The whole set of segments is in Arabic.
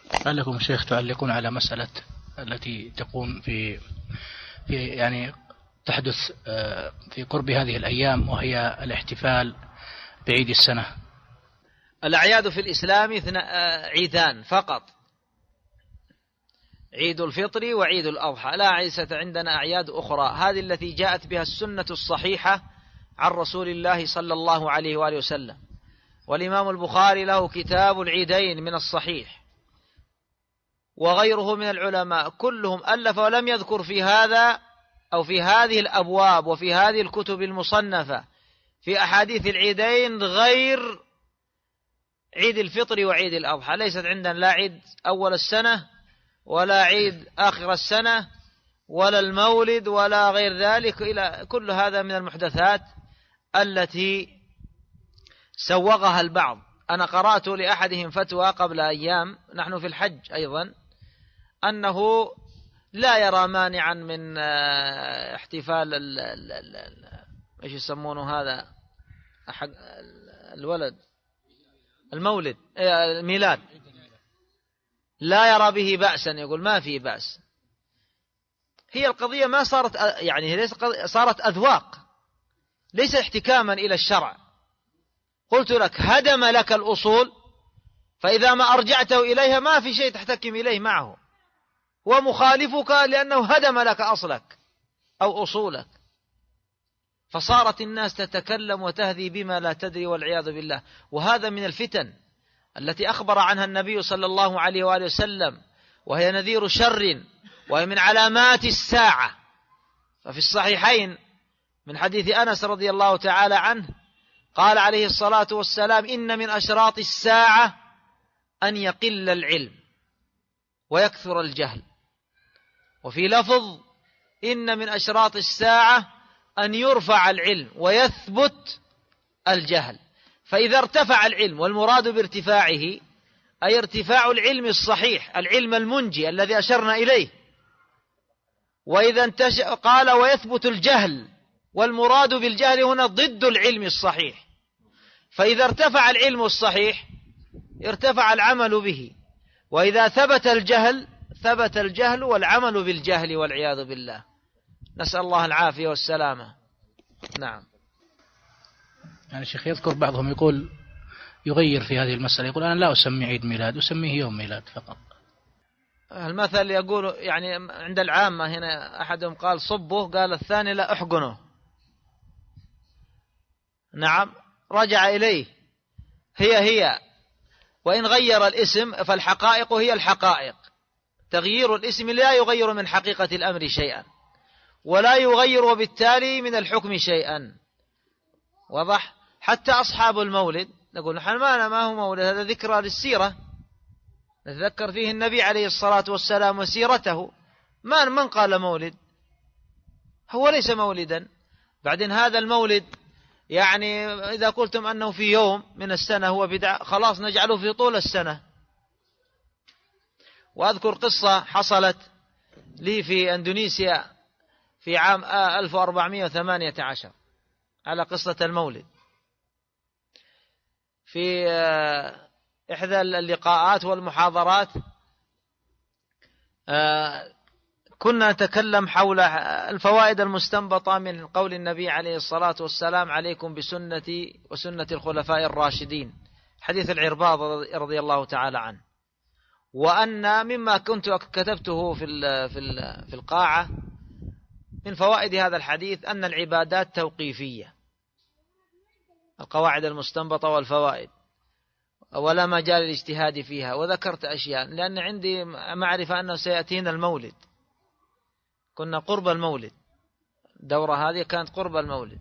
لعلكم شيخ تعلقون على مسألة التي تكون في يعني تحدث في قرب هذه الأيام، وهي الاحتفال بعيد السنة. الأعياد في الإسلام عيدان فقط، عيد الفطر وعيد الأضحى، لا ليست عندنا أعياد أخرى. هذه التي جاءت بها السنة الصحيحة عن رسول الله صلى الله عليه وآله وسلم. والإمام البخاري له كتاب العيدين من الصحيح، وغيره من العلماء كلهم ألف ولم يذكر في هذا أو في هذه الأبواب وفي هذه الكتب المصنفة في أحاديث العيدين غير عيد الفطر وعيد الأضحى. ليست عندنا لا عيد أول السنة ولا عيد آخر السنة ولا المولد ولا غير ذلك، إلى كل هذا من المحدثات التي سوغها البعض. أنا قرأت لأحدهم فتوى قبل أيام، نحن في الحج أيضا، أنه لا يرى مانعا من احتفال ايش يسمونه هذا حق الولد، المولد، الميلاد، لا يرى به بأسا، يقول ما فيه بأس. هي القضية ما صارت يعني صارت أذواق، ليس احتكاما إلى الشرع. قلت لك هدم لك الأصول، فإذا ما أرجعته إليها ما في شيء تحتكم إليه معه، ومخالفك لأنه هدم لك أصلك أو أصولك. فصارت الناس تتكلم وتهذي بما لا تدري والعياذ بالله. وهذا من الفتن التي أخبر عنها النبي صلى الله عليه وآله وسلم، وهي نذير شر، وهي من علامات الساعة. ففي الصحيحين من حديث أنس رضي الله تعالى عنه قال عليه الصلاة والسلام: إن من أشراط الساعة أن يقل العلم ويكثر الجهل. وفي لفظ: إن من أشراط الساعة أن يرفع العلم ويثبت الجهل. فإذا ارتفع العلم، والمراد بارتفاعه أي ارتفاع العلم الصحيح، العلم المنجي الذي أشرنا إليه. وإذا قال ويثبت الجهل، والمراد بالجهل هنا ضد العلم الصحيح. فإذا ارتفع العلم الصحيح ارتفع العمل به، وإذا ثبت الجهل ثبت الجهل والعمل بالجهل والعياذ بالله. نسأل الله العافية والسلامة. نعم. يعني الشيخ يذكر بعضهم يقول يغير في هذه المسألة، يقول أنا لا أسمي عيد ميلاد، أسميه يوم ميلاد فقط. المثل يقول يعني عند العامة هنا، أحدهم قال صبه، قال الثاني لا أحقنه. نعم، رجع إليه، هي وإن غير الاسم فالحقائق هي الحقائق. تغيير الاسم لا يغير من حقيقة الأمر شيئا، ولا يغير وبالتالي من الحكم شيئا. وضح؟ حتى أصحاب المولد نقول نحن ما هو مولد، هذا ذكرى للسيرة، نتذكر فيه النبي عليه الصلاة والسلام وسيرته. من قال مولد؟ هو ليس مولدا. بعدين هذا المولد يعني إذا قلتم أنه في يوم من السنة هو بدعة، خلاص نجعله في طول السنة. وأذكر قصة حصلت لي في أندونيسيا في عام 1418 على قصة المولد. في إحدى اللقاءات والمحاضرات كنا نتكلم حول الفوائد المستنبطة من قول النبي عليه الصلاة والسلام: عليكم بسنتي وسنة الخلفاء الراشدين، حديث العرباض رضي الله تعالى عنه. وأن مما كنت كتبته في القاعة من فوائد هذا الحديث أن العبادات توقيفية، القواعد المستنبطة والفوائد، ولا مجال للاجتهاد فيها. وذكرت أشياء لأن عندي معرفة أنه سيأتينا المولد، كنا قرب المولد، الدورة هذه كانت قرب المولد.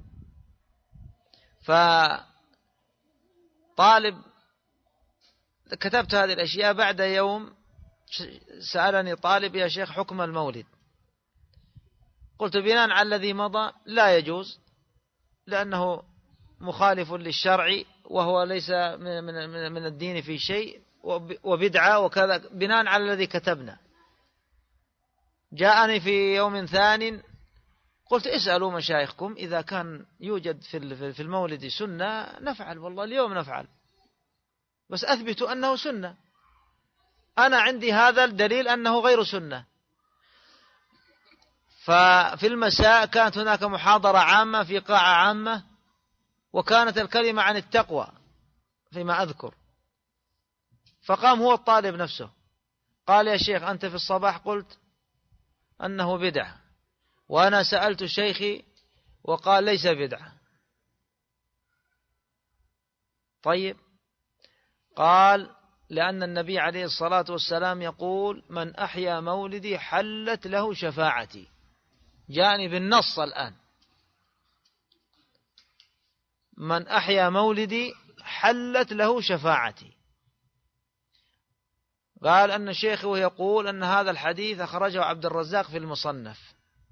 فطالب كتبت هذه الأشياء، بعد يوم سألني طالب: يا شيخ حكم المولد؟ قلت بناء على الذي مضى لا يجوز، لأنه مخالف للشرع، وهو ليس من الدين في شيء، وبدعة وكذا، بناء على الذي كتبنا. جاءني في يوم ثانٍ قلت: اسألوا مشايخكم إذا كان يوجد في المولد سنة نفعل، والله اليوم نفعل، بس أثبتوا أنه سنة. أنا عندي هذا الدليل أنه غير سنة. ففي المساء كانت هناك محاضرة عامة في قاعة عامة، وكانت الكلمة عن التقوى فيما أذكر، فقام هو الطالب نفسه قال: يا شيخ أنت في الصباح قلت أنه بدعة، وأنا سألت شيخي وقال ليس بدعة. طيب، قال: لأن النبي عليه الصلاة والسلام يقول: من أحيا مولدي حلت له شفاعتي. جاءني بالنص الآن: من أحيا مولدي حلت له شفاعتي. قال أن شيخه يقول أن هذا الحديث أخرجه عبد الرزاق في المصنف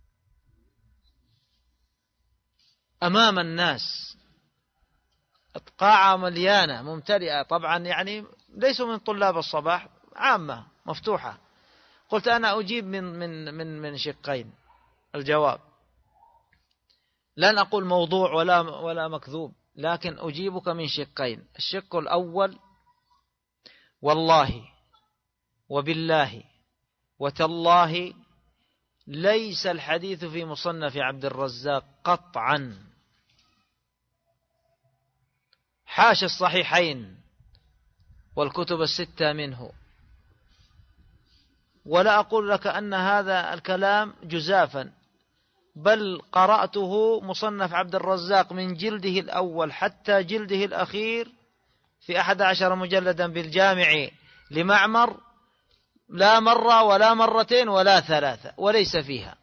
أمام الناس، قاعة مليانة ممتلئة، طبعا يعني ليسوا من طلاب الصباح، عامة مفتوحة. قلت أنا أجيب من شقين. الجواب: لن أقول موضوع ولا مكذوب، لكن أجيبك من شقين. الشق الأول: والله وبالله وتالله ليس الحديث في مصنف عبد الرزاق قطعا، حاشا الصحيحين والكتب الستة منه. ولا أقول لك أن هذا الكلام جزافا، بل قرأته مصنف عبد الرزاق من جلده الأول حتى جلده الأخير في 11 مجلدا بالجامع لمعمر، لا مرة ولا مرتين ولا ثلاثة، وليس فيها.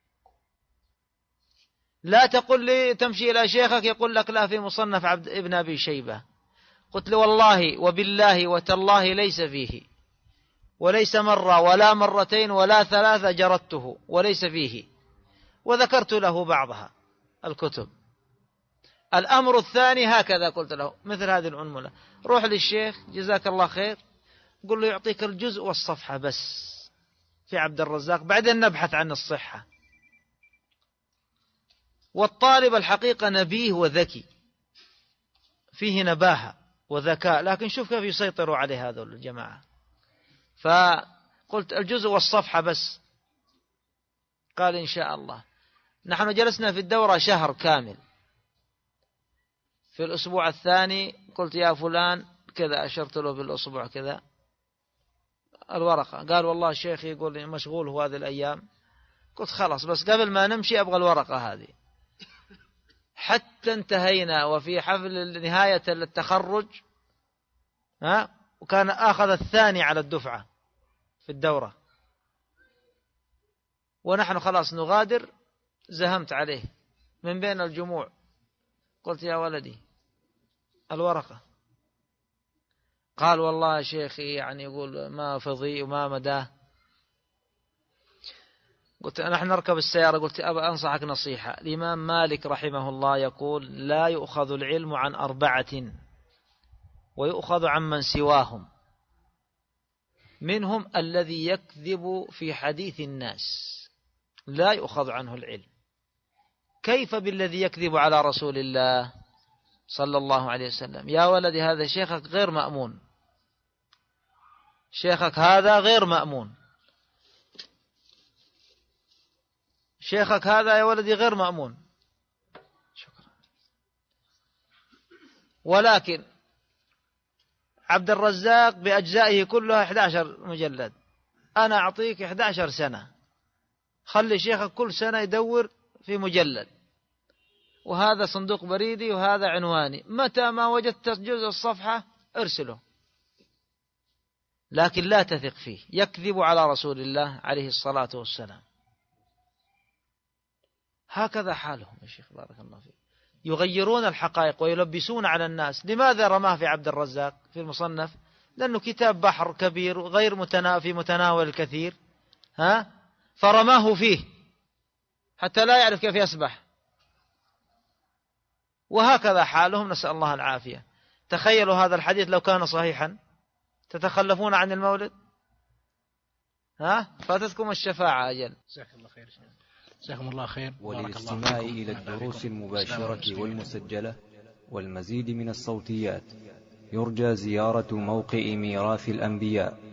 لا تقل لي تمشي إلى شيخك يقول لك لا في مصنف ابن أبي شيبة. قلت له: والله وبالله وتالله ليس فيه، وليس مرة ولا مرتين ولا ثلاثة جردته، وليس فيه. وذكرت له بعضها الكتب. الأمر الثاني هكذا قلت له مثل هذه العنملة: روح للشيخ جزاك الله خير، قل له يعطيك الجزء والصفحة بس في عبد الرزاق، بعدين نبحث عن الصحة. والطالب الحقيقة نبيه وذكي، فيه نباهة وذكاء، لكن شوف كيف يسيطروا عليه هذول الجماعة. فقلت الجزء والصفحة بس. قال: إن شاء الله. نحن جلسنا في الدورة شهر كامل. في الأسبوع الثاني قلت: يا فلان كذا، أشرت له بالأسبوع كذا الورقة. قال: والله الشيخ يقول لي مشغول هو هذه الأيام. قلت: خلاص، بس قبل ما نمشي أبغى الورقة هذه. حتى انتهينا وفي حفل نهاية التخرج، وكان أخذ الثاني على الدفعة في الدورة، ونحن خلاص نغادر. زهمت عليه من بين الجموع، قلت: يا ولدي الورقة. قال: والله يا شيخي يعني يقول ما فضي وما مداه. قلت: نحن نركب السيارة. قلت: أبا أنصحك نصيحة. الإمام مالك رحمه الله يقول: لا يؤخذ العلم عن 4، ويؤخذ عن من سواهم، منهم الذي يكذب في حديث الناس، لا يؤخذ عنه العلم. كيف بالذي يكذب على رسول الله صلى الله عليه وسلم؟ يا ولدي هذا شيخك غير مأمون، شيخك هذا غير مأمون، شيخك هذا يا ولدي غير مأمون. شكرا. ولكن عبد الرزاق بأجزائه كلها 11 مجلد، أنا أعطيك 11 سنة، خلي شيخك كل سنة يدور في مجلد، وهذا صندوق بريدي وهذا عنواني، متى ما وجدت جزء الصفحة ارسله. لكن لا تثق فيه، يكذب على رسول الله عليه الصلاة والسلام. هكذا حالهم يا شيخ بارك الله فيك، يغيرون الحقائق ويلبسون على الناس. لماذا رماه في عبد الرزاق في المصنف؟ لأنه كتاب بحر كبير غير في متناول الكثير، فرماه فيه حتى لا يعرف كيف يسبح. وهكذا حالهم، نسأل الله العافية. تخيلوا هذا الحديث لو كان صحيحا، تتخلفون عن المولد؟ فاتتكم الشفاعة أجل. جزاك الله خير. جزاكم الله خير. وللاستماع إلى الدروس المباشرة والمسجلة والمزيد من الصوتيات، يرجى زيارة موقع ميراث الأنبياء